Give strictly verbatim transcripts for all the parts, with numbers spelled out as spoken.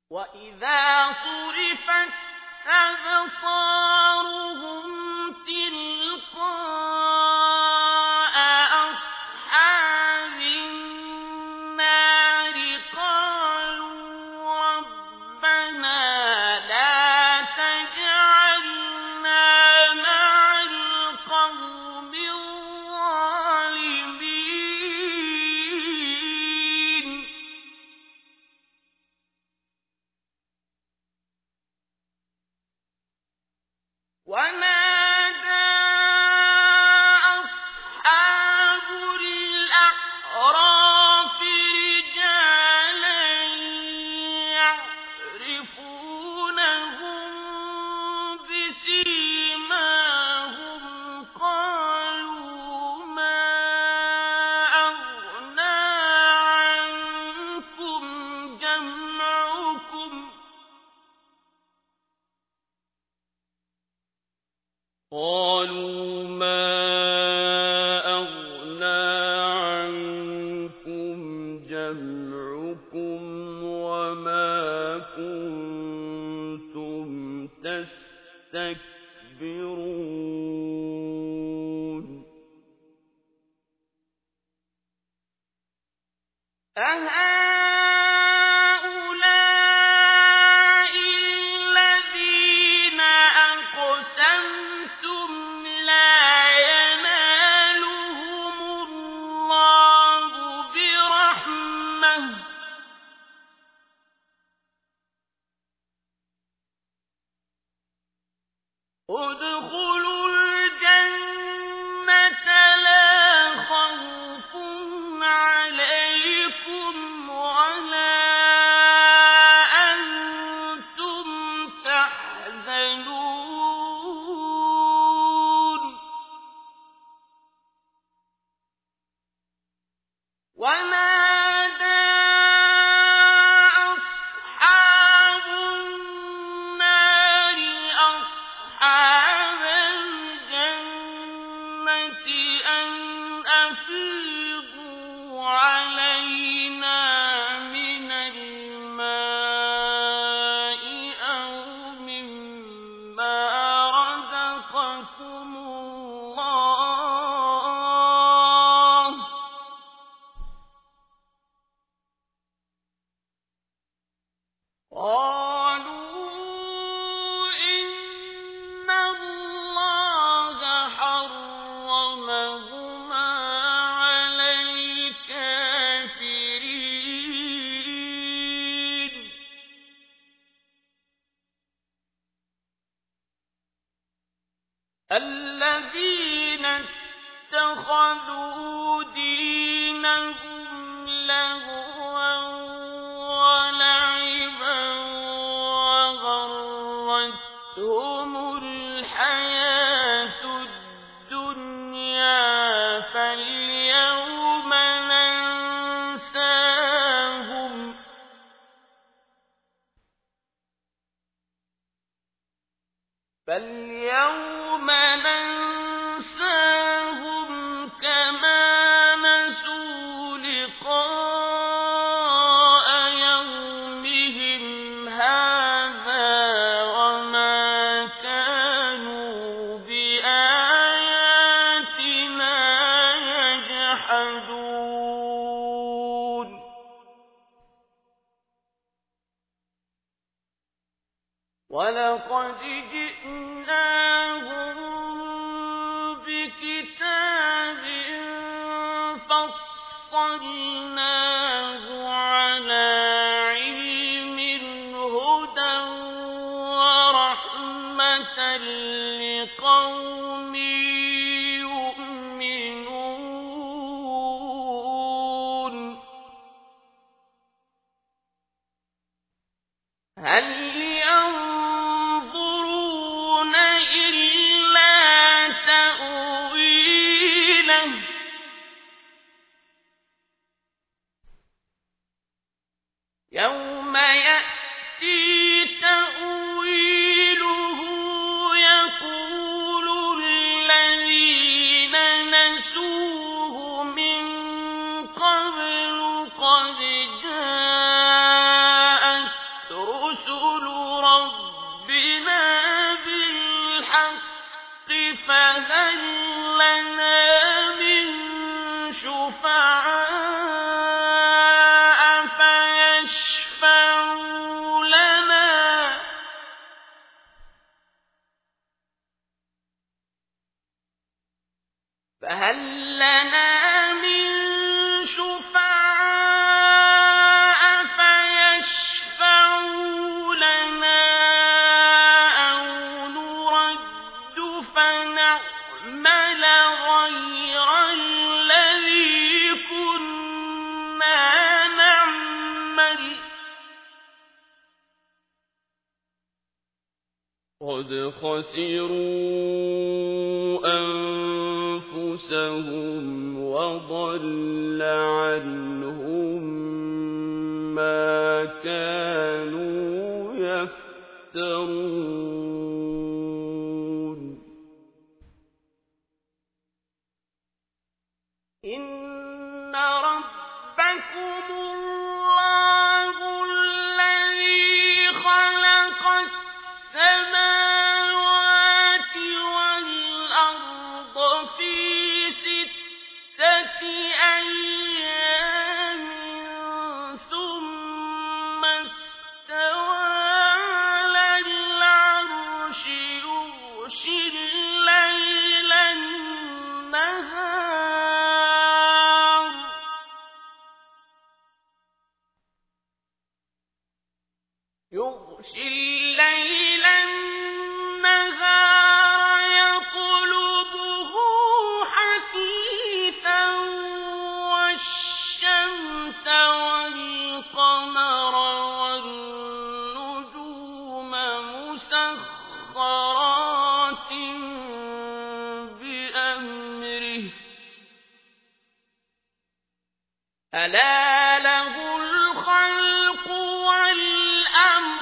وإذا صرفت أبصارهم تلقاء أصحاب النار قالوا ربنا لا تجعلنا مع القوم الظالمين ونادى أصحاب الأعراف رجالا يعرفونهم بسيماهم قالوا ما أغنى عنكم جمعكم قالوا ما أغنى عنكم جمعكم وما كنتم تستكبرون أهؤلاء الذين أقسمتم لا ينالهم الله برحمة ادخلوا الجنة لا خوف عليكم ولا أنتم تحزنون ونادى أصحاب النار أصحاب الجنة أن أفيضوا علينا من الماء أو مما رزقكم الله قالوا إن الله حرمهما على الكافرين الذين اتخذوا دينهم لهوا ولعبا وغرتهم الحياة الدنيا فاليوم ننساهم فاليوم ننساهم كما نسوا لقاء يومهم هذا وما كانوا بآياتنا يجحدون ولقد جئناهم بكتاب فصلناه على علم هدى ورحمة لقوم يؤمنون هل ينظرون إلا تأويله يوم يأتي تأويله يقول الذين نسوه من قبل قد جاءت فهل لنا من شفعاء فيشفعوا لنا أو نرد فنعمل غير الذي كنا نعمل قد خسروا أنفسهم وضل عنهم ما كانوا يفترون إن ربكم الله الذي خلق السماوات والأرض في ستة أيام ثم استوى على العرش يغشي الليل النهار يغشي الليل النهار يطلبه حثيثا والشمس والقمر والنجوم مسخرات بأمره ألا له الخلق والأمر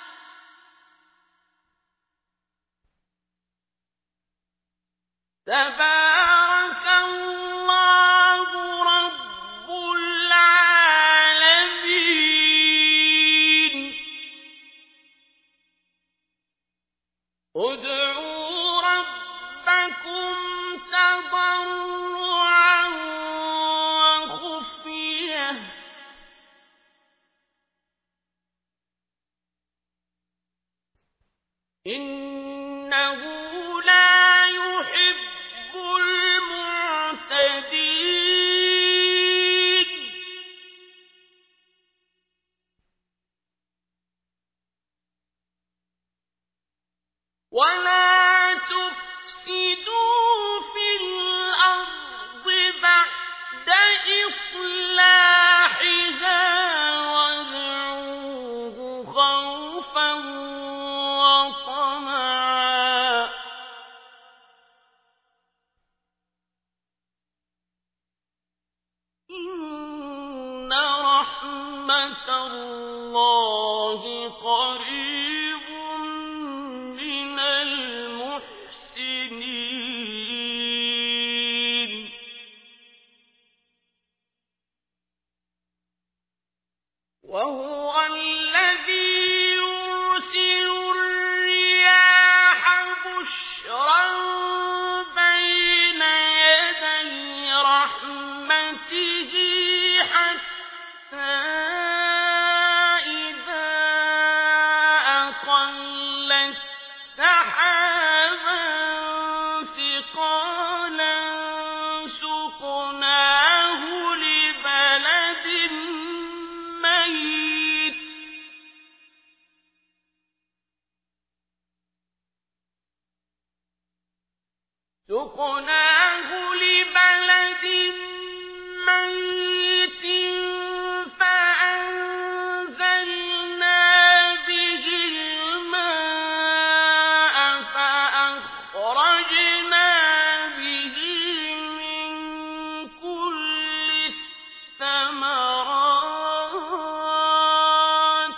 تبارك الله رب العالمين ادعوا ربكم تضرعا وخفية إنه لا يحب المعتدين ولا تفسدوا في الأرض بعد إصلاحها وادعوه خوفا وطمعا إن رحمة الله قريب من المحسنين وهو الذي يرسل الرياح بشرا بين يدي رحمته حتى إذا أقلت سحابا ثقالا سقناه لبلد ميت سقناه لبلد ميت فأنزلنا به الماء فأخرجنا به من كل الثمرات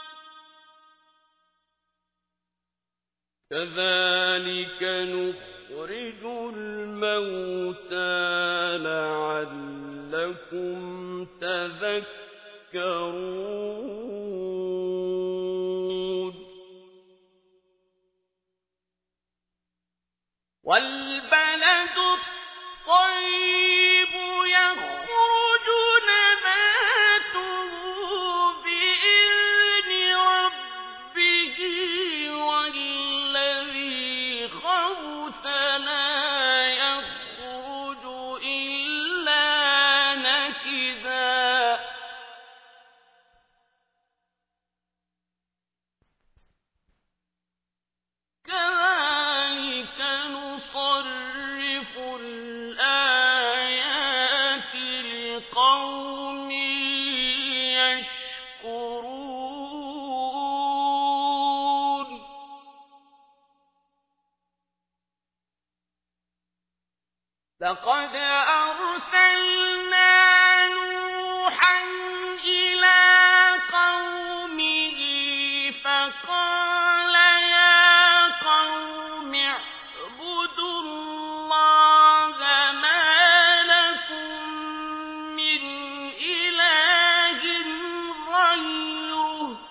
كذلك نخرج الموتى لعلكم تذكرون والبلد الطيب يخرج نباته بإذن ربه والذي خبث لا يخرج لقد أرسلنا نوحا إلى قومه فقال يا قوم اعبدوا الله ما لكم من إله غيره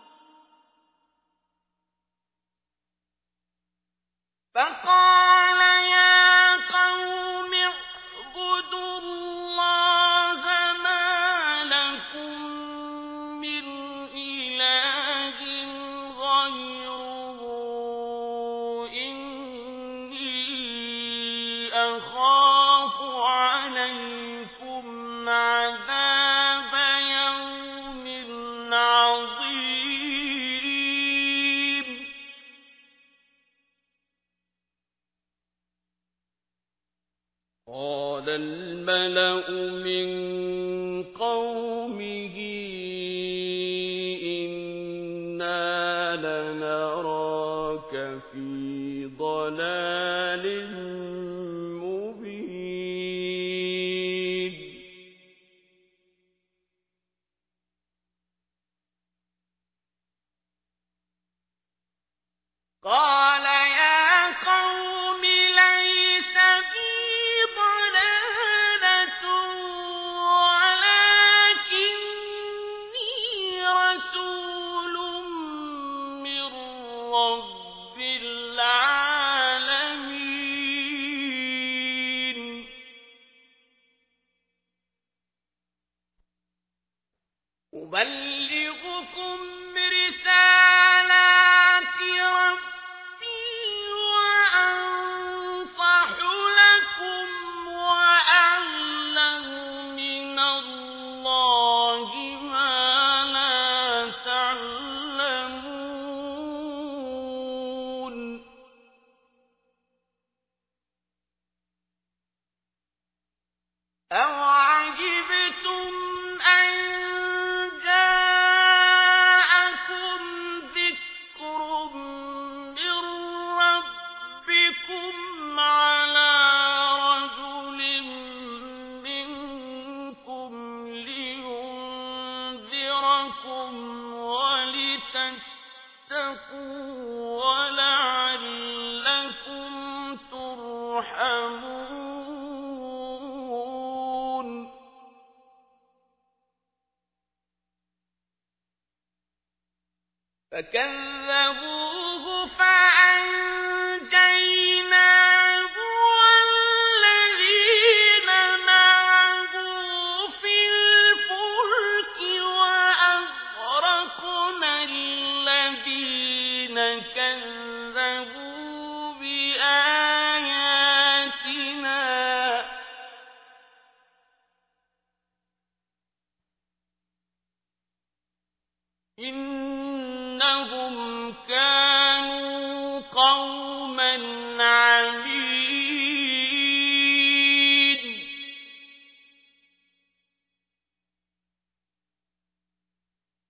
فقال يا قوم اعبدوا الله ما لكم من إله غيره إني أخاف عليكم عذاب يوم عظيم قال الملأ من قومه إنا لنراك في ضلال مبين قال يا قوم ليس بي ضلالة ولكني رسول من رب العالمين أبلغكم رسالات ربي وأنصح لكم وأعلم من الله ما لا تعلمون أَوَعَجِبْتُمْ أَن جَاءَكُمْ ذِكْرٌ مِّن رَّبِّكُمْ عَلَىٰ رَجُلٍ مِّنكُمْ لِيُنذِرَكُمْ وَلِتَتَّقُوا وَلَعَلَّكُمْ تُرْحَمُونَ فكذبوه فأنجيناه والذين معه في الفلك وأغرقنا الذين كذبوا بآياتنا إنهم كانوا